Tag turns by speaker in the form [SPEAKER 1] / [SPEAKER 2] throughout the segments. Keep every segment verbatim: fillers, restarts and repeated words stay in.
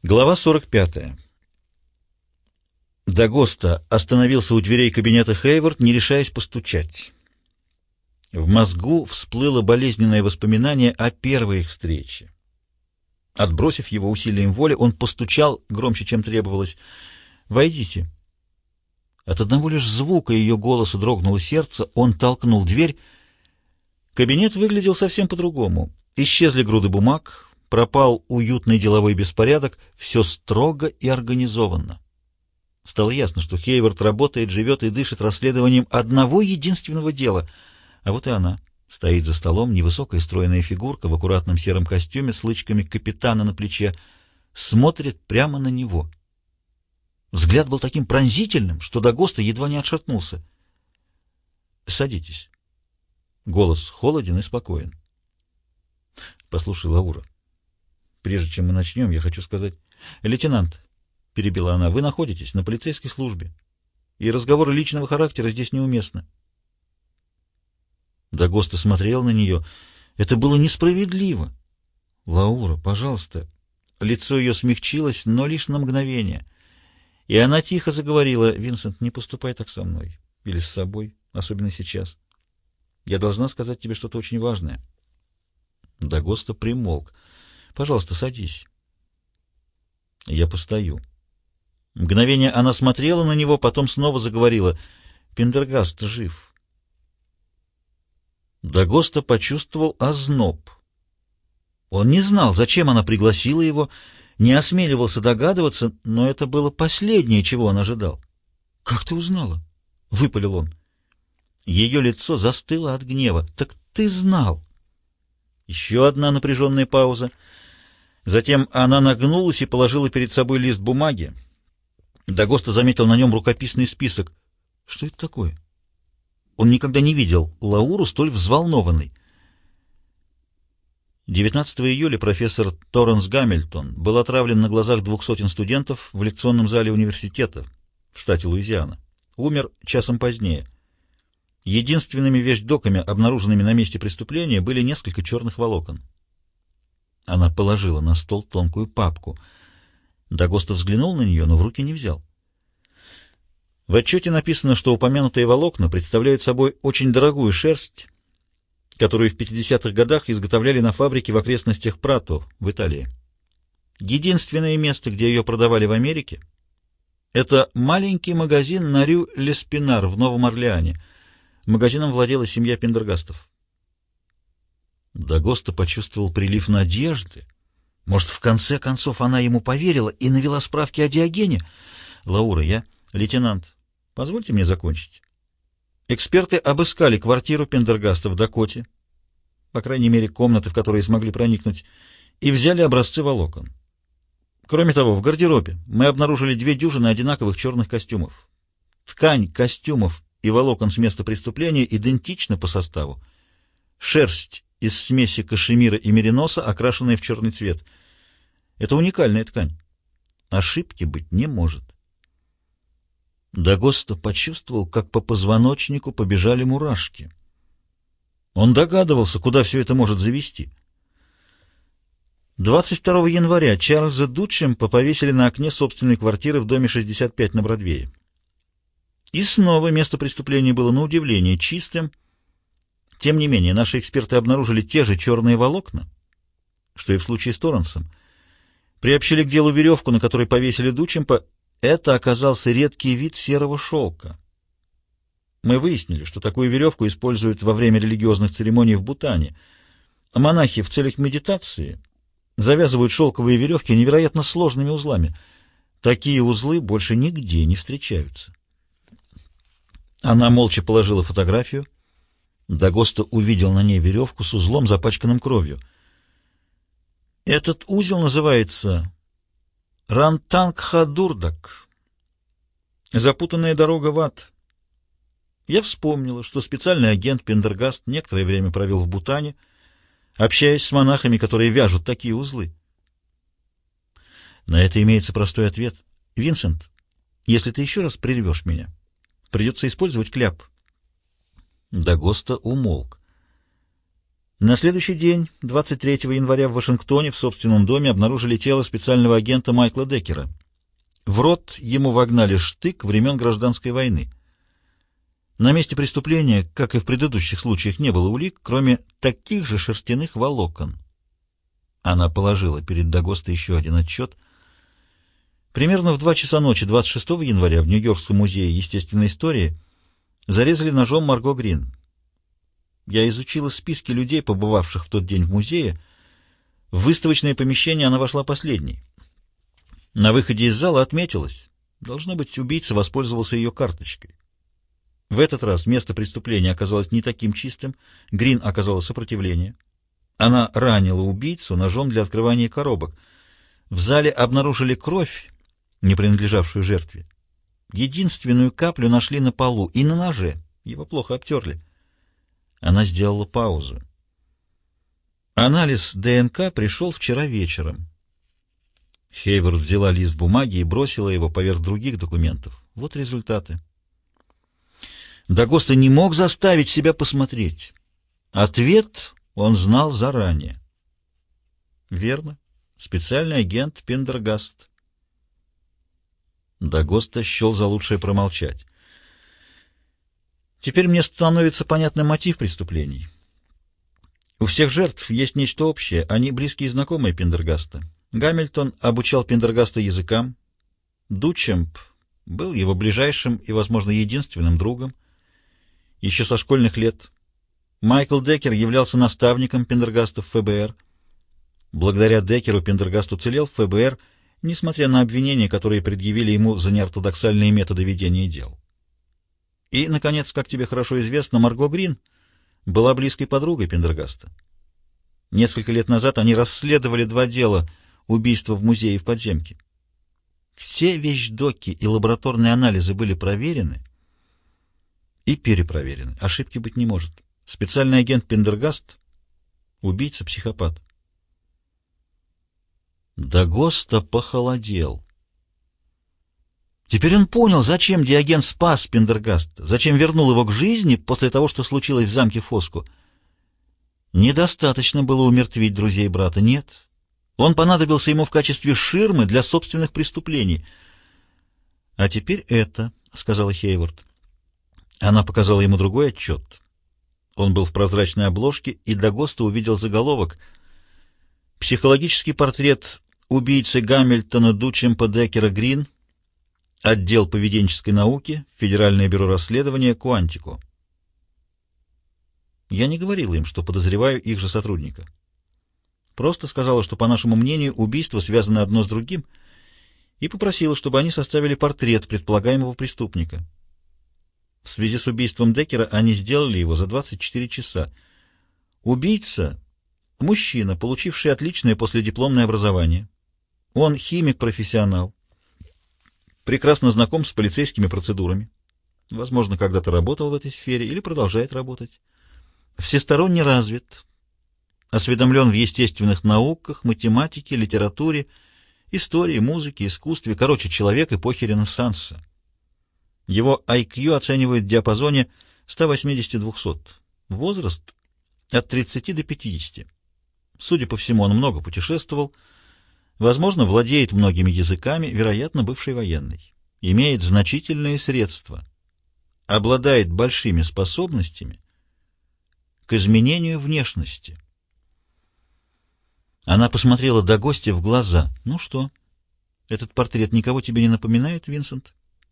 [SPEAKER 1] Глава сорок пятая. Дагоста остановился у дверей кабинета Хейвард, не решаясь постучать. В мозгу всплыло болезненное воспоминание о первой их встрече. Отбросив его усилием воли, он постучал громче, чем требовалось. «Войдите». От одного лишь звука ее голоса дрогнуло сердце, он толкнул дверь. Кабинет выглядел совсем по-другому. Исчезли груды бумаг, пропал уютный деловой беспорядок, все строго и организованно. Стало ясно, что Хейвард работает, живет и дышит расследованием одного единственного дела. А вот и она. Стоит за столом невысокая стройная фигурка в аккуратном сером костюме с лычками капитана на плече. Смотрит прямо на него. Взгляд был таким пронзительным, что Дагоста едва не отшатнулся. «Садитесь». Голос холоден и спокоен. «Послушай, Лаура, прежде чем мы начнем, я хочу сказать...» «Лейтенант», — перебила она, — «вы находитесь на полицейской службе, и разговоры личного характера здесь неуместны». Дагоста смотрел на нее. Это было несправедливо. «Лаура, пожалуйста». Лицо ее смягчилось, но лишь на мгновение. И она тихо заговорила: «Винсент, не поступай так со мной или с собой, особенно сейчас. Я должна сказать тебе что-то очень важное». Дагоста примолк. «Пожалуйста, садись». «Я постою». Мгновение она смотрела на него, потом снова заговорила: «Пендергаст жив». Дагоста почувствовал озноб. Он не знал, зачем она пригласила его, не осмеливался догадываться, но это было последнее, чего он ожидал. «Как ты узнала?» — выпалил он. Ее лицо застыло от гнева. «Так ты знал!» Еще одна напряженная пауза. Затем она нагнулась и положила перед собой лист бумаги. Дагоста заметил на нем рукописный список. Что это такое? Он никогда не видел Лауру столь взволнованной. девятнадцатого июля профессор Торренс Гамильтон был отравлен на глазах двух сотен студентов в лекционном зале университета в штате Луизиана. Умер часом позднее. Единственными вещдоками, обнаруженными на месте преступления, были несколько черных волокон. Она положила на стол тонкую папку. Дагоста взглянул на нее, но в руки не взял. В отчете написано, что упомянутые волокна представляют собой очень дорогую шерсть, которую в пятидесятых годах изготовляли на фабрике в окрестностях Прато в Италии. Единственное место, где ее продавали в Америке, это маленький магазин на Рю-Леспинар в Новом Орлеане. Магазином владела семья Пендергастов. Дагоста почувствовал прилив надежды. Может, в конце концов она ему поверила и навела справки о Диогене? «Лаура, я... Лейтенант, позвольте мне закончить». Эксперты обыскали квартиру Пендергаста в Дакоте, по крайней мере, комнаты, в которые смогли проникнуть, и взяли образцы волокон. Кроме того, в гардеробе мы обнаружили две дюжины одинаковых черных костюмов. Ткань костюмов и волокон с места преступления идентична по составу. Шерсть из смеси кашемира и мериноса, окрашенная в черный цвет. Это уникальная ткань. Ошибки быть не может. Дагоста почувствовал, как по позвоночнику побежали мурашки. Он догадывался, куда все это может завести. двадцать второго января Чарльза Дутчемпа повесили на окне собственной квартиры в доме шестьдесят пять на Бродвее. И снова место преступления было на удивление чистым. Тем не менее, наши эксперты обнаружили те же черные волокна, что и в случае с Торренсом. Приобщили к делу веревку, на которой повесили Дутчемпа. Это оказался редкий вид серого шелка. Мы выяснили, что такую веревку используют во время религиозных церемоний в Бутане. Монахи в целях медитации завязывают шелковые веревки невероятно сложными узлами. Такие узлы больше нигде не встречаются. Она молча положила фотографию. Дагоста увидел на ней веревку с узлом, запачканным кровью. Этот узел называется Рантангхадурдак. Запутанная дорога в ад. Я вспомнила, что специальный агент Пендергаст некоторое время провел в Бутане, общаясь с монахами, которые вяжут такие узлы. На это имеется простой ответ. «Винсент, если ты еще раз прервешь меня, придется использовать кляп». Дагоста умолк. На следующий день, двадцать третьего января, в Вашингтоне в собственном доме обнаружили тело специального агента Майкла Деккера. В рот ему вогнали штык времен Гражданской войны. На месте преступления, как и в предыдущих случаях, не было улик, кроме таких же шерстяных волокон. Она положила перед Дагоста еще один отчет. Примерно в два часа ночи двадцать шестого января в Нью-Йоркском музее естественной истории зарезали ножом Марго Грин. Я изучила списки людей, побывавших в тот день в музее. В выставочное помещение она вошла последней. На выходе из зала отметилась. Должно быть, убийца воспользовался ее карточкой. В этот раз место преступления оказалось не таким чистым. Грин оказала сопротивление. Она ранила убийцу ножом для открывания коробок. В зале обнаружили кровь, не принадлежавшую жертве. Единственную каплю нашли на полу и на ноже. Его плохо обтерли. Она сделала паузу. Анализ ДНК пришел вчера вечером. Хейворт взяла лист бумаги и бросила его поверх других документов. Вот результаты. Дагоста не мог заставить себя посмотреть. Ответ он знал заранее. Верно. Специальный агент Пендергаст. Дагоста счел за лучшее промолчать. Теперь мне становится понятным мотив преступлений. У всех жертв есть нечто общее. Они близкие знакомые Пендергаста. Гамильтон обучал Пендергаста языкам. Дучемп был его ближайшим и, возможно, единственным другом еще со школьных лет. Майкл Деккер являлся наставником Пендергаста в ФБР. Благодаря Деккеру Пендергаст уцелел в ФБР, несмотря на обвинения, которые предъявили ему за неортодоксальные методы ведения дел. И, наконец, как тебе хорошо известно, Марго Грин была близкой подругой Пендергаста. Несколько лет назад они расследовали два дела убийства в музее и в подземке. Все вещдоки и лабораторные анализы были проверены и перепроверены. Ошибки быть не может. Специальный агент Пендергаст — убийца-психопат. Дагоста похолодел. Теперь он понял, зачем Диоген спас Пендергаста, зачем вернул его к жизни после того, что случилось в замке Фоску. Недостаточно было умертвить друзей брата, нет. Он понадобился ему в качестве ширмы для собственных преступлений. — А теперь это, — сказала Хейворт. Она показала ему другой отчет. Он был в прозрачной обложке, и Дагоста увидел заголовок: «Психологический портрет убийцы Гамильтона Дучемпа Деккера Грин. Отдел поведенческой науки, Федеральное бюро расследования, Куантико». Я не говорила им, что подозреваю их же сотрудника. Просто сказала, что, по нашему мнению, убийства связаны одно с другим, и попросила, чтобы они составили портрет предполагаемого преступника. В связи с убийством Деккера они сделали его за двадцать четыре часа. Убийца — мужчина, получивший отличное последипломное образование. Он химик-профессионал, прекрасно знаком с полицейскими процедурами. Возможно, когда-то работал в этой сфере или продолжает работать. Всесторонне развит, осведомлен в естественных науках, математике, литературе, истории, музыке, искусстве. Короче, человек эпохи Ренессанса. Его ай кью оценивают в диапазоне сто восемьдесят до двухсот. Возраст от тридцати до пятидесяти. Судя по всему, он много путешествовал, возможно, владеет многими языками, вероятно, бывший военный. Имеет значительные средства, обладает большими способностями к изменению внешности. Она посмотрела Дагосте в глаза. «Ну что, этот портрет никого тебе не напоминает, Винсент?»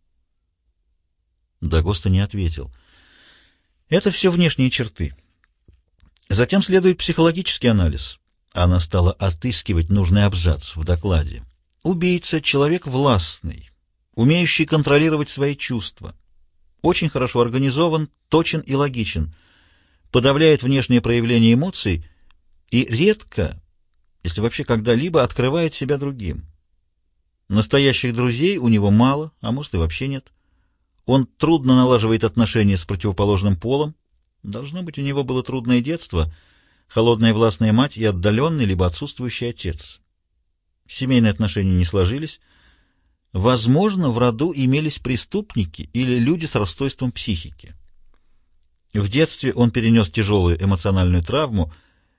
[SPEAKER 1] Дагоста не ответил. «Это все внешние черты. Затем следует психологический анализ». Она стала отыскивать нужный абзац в докладе. «Убийца — человек властный, умеющий контролировать свои чувства, очень хорошо организован, точен и логичен, подавляет внешние проявления эмоций и редко, если вообще когда-либо, открывает себя другим. Настоящих друзей у него мало, а может и вообще нет. Он трудно налаживает отношения с противоположным полом. Должно быть, у него было трудное детство, холодная властная мать и отдаленный либо отсутствующий отец. Семейные отношения не сложились. Возможно, в роду имелись преступники или люди с расстройством психики. В детстве он перенес тяжелую эмоциональную травму,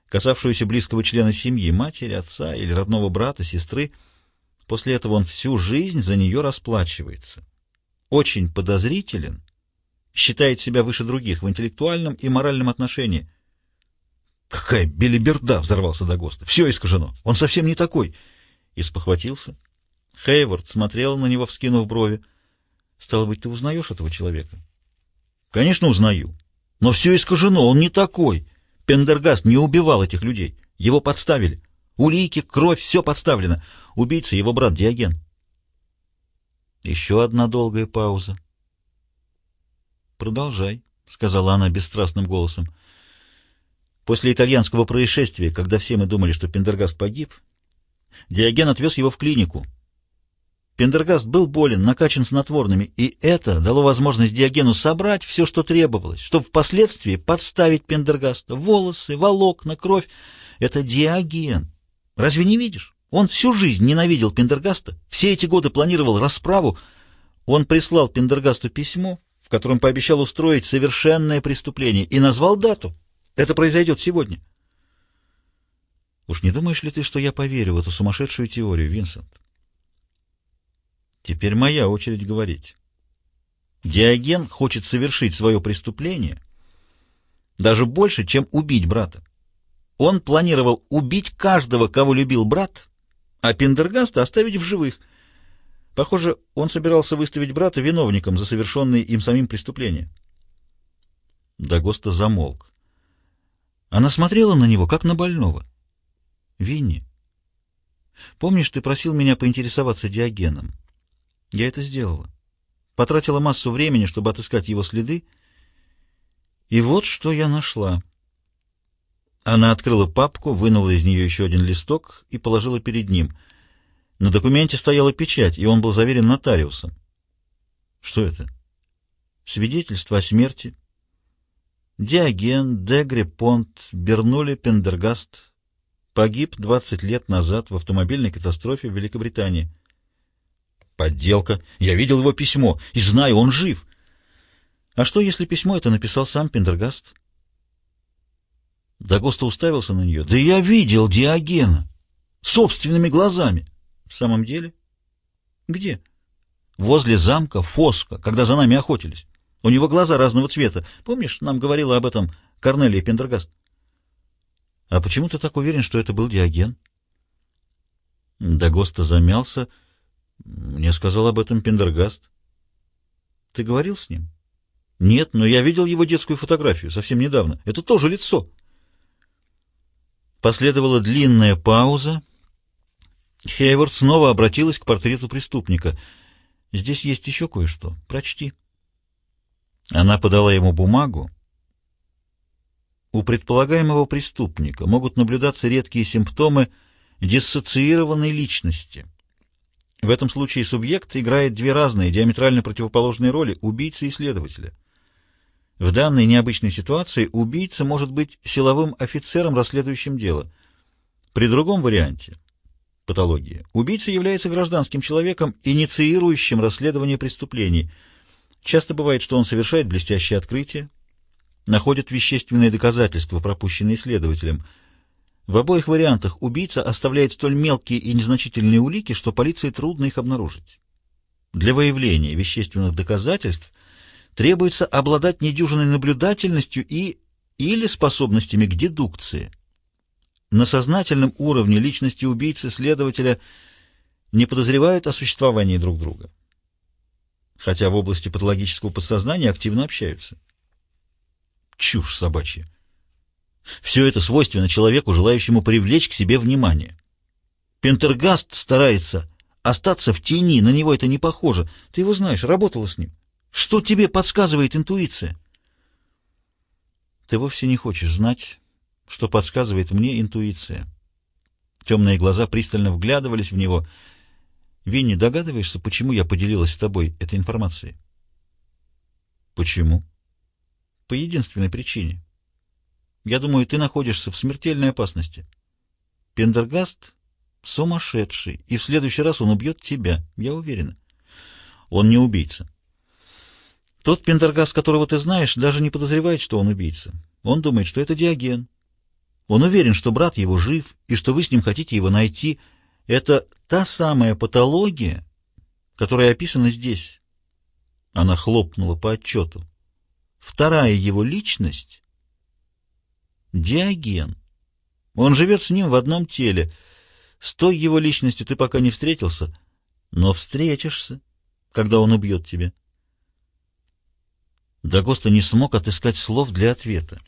[SPEAKER 1] касавшуюся близкого члена семьи, матери, отца или родного брата, сестры. После этого он всю жизнь за нее расплачивается. Очень подозрителен, считает себя выше других в интеллектуальном и моральном отношении. «Какая белиберда!» — взорвался Дагоста. «Все искажено. Он совсем не такой!» И спохватился. Хейвард смотрел на него, вскинув брови. «Стало быть, ты узнаешь этого человека?» «Конечно, узнаю. Но все искажено. Он не такой. Пендергаст не убивал этих людей. Его подставили. Улики, кровь, все подставлено. Убийца — его брат Диоген». Еще одна долгая пауза. «Продолжай», — сказала она бесстрастным голосом. «После итальянского происшествия, когда все мы думали, что Пендергаст погиб, Диоген отвез его в клинику. Пендергаст был болен, накачан снотворными, и это дало возможность Диогену собрать все, что требовалось, чтобы впоследствии подставить Пендергаста. Волосы, волокна, кровь — это Диоген. Разве не видишь? Он всю жизнь ненавидел Пендергаста, все эти годы планировал расправу. Он прислал Пендергасту письмо, в котором пообещал устроить совершенное преступление, и назвал дату. Это произойдет сегодня. Уж не думаешь ли ты, что я поверю в эту сумасшедшую теорию, Винсент? Теперь моя очередь говорить. Диоген хочет совершить свое преступление даже больше, чем убить брата. Он планировал убить каждого, кого любил брат, а Пендергаста оставить в живых. Похоже, он собирался выставить брата виновником за совершенные им самим преступления. Дагоста замолк. Она смотрела на него, как на больного. «Винни, помнишь, ты просил меня поинтересоваться Диогеном? Я это сделала. Потратила массу времени, чтобы отыскать его следы, и вот что я нашла». Она открыла папку, вынула из нее еще один листок и положила перед ним. На документе стояла печать, и он был заверен нотариусом. Что это? Свидетельство о смерти. Диоген де Грепонт Бернули Пендергаст погиб двадцать лет назад в автомобильной катастрофе в Великобритании. Подделка. Я видел его письмо и знаю, он жив. А что, если письмо это написал сам Пендергаст? Дагоста уставился на нее. Да я видел Диогена собственными глазами. В самом деле? Где? Возле замка Фоско, когда за нами охотились. У него глаза разного цвета. Помнишь, нам говорила об этом Корнелия Пендергаст? А почему ты так уверен, что это был Диоген? Дагоста замялся. Мне сказал об этом Пендергаст. Ты говорил с ним? Нет, но я видел его детскую фотографию совсем недавно. Это тоже лицо. Последовала длинная пауза. Хейвард снова обратилась к портрету преступника. «Здесь есть еще кое-что. Прочти». Она подала ему бумагу. У предполагаемого преступника могут наблюдаться редкие симптомы диссоциированной личности. В этом случае субъект играет две разные, диаметрально противоположные роли — убийцы и следователя. В данной необычной ситуации убийца может быть силовым офицером, расследующим дело. При другом варианте патологии убийца является гражданским человеком, инициирующим расследование преступлений. Часто бывает, что он совершает блестящее открытие, находит вещественные доказательства, пропущенные следователем. В обоих вариантах убийца оставляет столь мелкие и незначительные улики, что полиции трудно их обнаружить. Для выявления вещественных доказательств требуется обладать недюжинной наблюдательностью и или способностями к дедукции. На сознательном уровне личности убийцы и следователя не подозревают о существовании друг друга, хотя в области патологического подсознания активно общаются. Чушь собачья. Все это свойственно человеку, желающему привлечь к себе внимание. Пендергаст старается остаться в тени, на него это не похоже. Ты его знаешь, работала с ним. Что тебе подсказывает интуиция? Ты вовсе не хочешь знать, что подсказывает мне интуиция. Темные глаза пристально вглядывались в него. Винни, догадываешься, почему я поделилась с тобой этой информацией? Почему? По единственной причине. Я думаю, ты находишься в смертельной опасности. Пендергаст сумасшедший, и в следующий раз он убьет тебя, я уверена. Он не убийца. Тот Пендергаст, которого ты знаешь, даже не подозревает, что он убийца. Он думает, что это Диоген. Он уверен, что брат его жив и что вы с ним хотите его найти. Это та самая патология, которая описана здесь. Она хлопнула по отчету. Вторая его личность — Диоген. Он живет с ним в одном теле. С той его личностью ты пока не встретился, но встретишься, когда он убьет тебя. Дагоста не смог отыскать слов для ответа.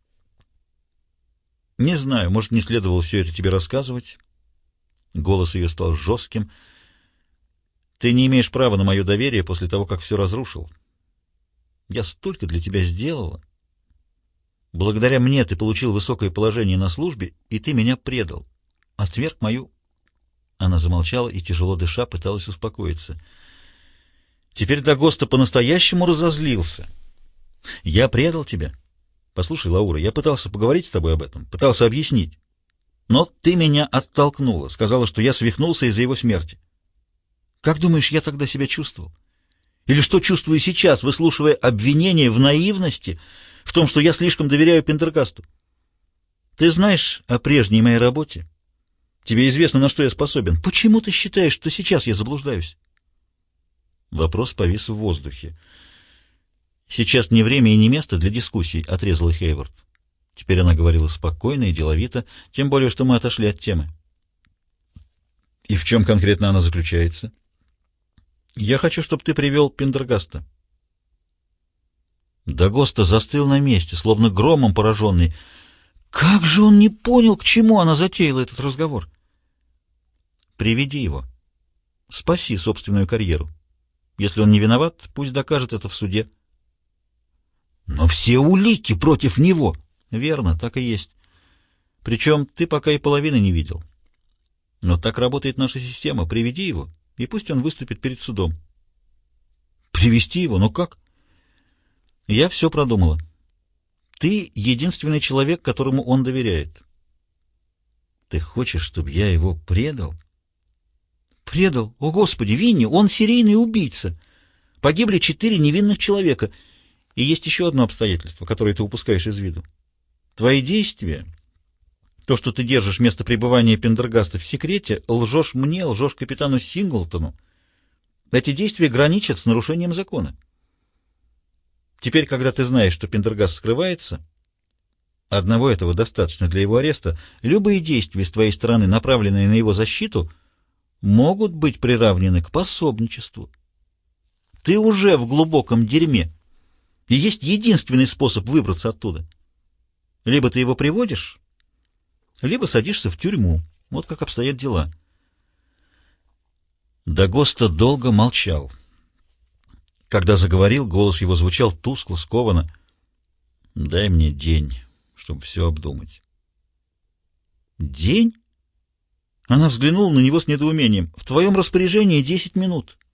[SPEAKER 1] «Не знаю, может, не следовало все это тебе рассказывать». Голос ее стал жестким. «Ты не имеешь права на мое доверие после того, как все разрушил. Я столько для тебя сделала. Благодаря мне ты получил высокое положение на службе, и ты меня предал. Отверг мою...» Она замолчала и, тяжело дыша, пыталась успокоиться. Теперь Дагоста по-настоящему разозлился. «Я предал тебя? Послушай, Лаура, я пытался поговорить с тобой об этом, пытался объяснить. Но ты меня оттолкнула, сказала, что я свихнулся из-за его смерти. Как думаешь, я тогда себя чувствовал? Или что чувствую сейчас, выслушивая обвинения в наивности, в том, что я слишком доверяю Пендергасту? Ты знаешь о прежней моей работе? Тебе известно, на что я способен. Почему ты считаешь, что сейчас я заблуждаюсь?» Вопрос повис в воздухе. «Сейчас не время и не место для дискуссий», — отрезала Хейвард. Теперь она говорила спокойно и деловито, тем более, что мы отошли от темы. «И в чем конкретно она заключается?» «Я хочу, чтобы ты привел Пендергаста». Дагоста застыл на месте, словно громом пораженный. Как же он не понял, к чему она затеяла этот разговор? «Приведи его. Спаси собственную карьеру. Если он не виноват, пусть докажет это в суде». «Но все улики против него!» «Верно, так и есть. Причем ты пока и половины не видел. Но так работает наша система. Приведи его, и пусть он выступит перед судом». «Привести его? Но как?» «Я все продумала. Ты единственный человек, которому он доверяет». «Ты хочешь, чтобы я его предал?» «Предал? О, Господи, Винни, он серийный убийца. Погибли четыре невинных человека. И есть еще одно обстоятельство, которое ты упускаешь из виду. Твои действия, то, что ты держишь место пребывания Пендергаста в секрете, лжешь мне, лжешь капитану Синглтону. Эти действия граничат с нарушением закона. Теперь, когда ты знаешь, что Пендергаст скрывается, одного этого достаточно для его ареста, любые действия с твоей стороны, направленные на его защиту, могут быть приравнены к пособничеству. Ты уже в глубоком дерьме, и есть единственный способ выбраться оттуда. Либо ты его приводишь, либо садишься в тюрьму. Вот как обстоят дела». Дагоста долго молчал. Когда заговорил, голос его звучал тускло, скованно. «Дай мне день, чтобы все обдумать». «День?» Она взглянула на него с недоумением. «В твоем распоряжении десять минут.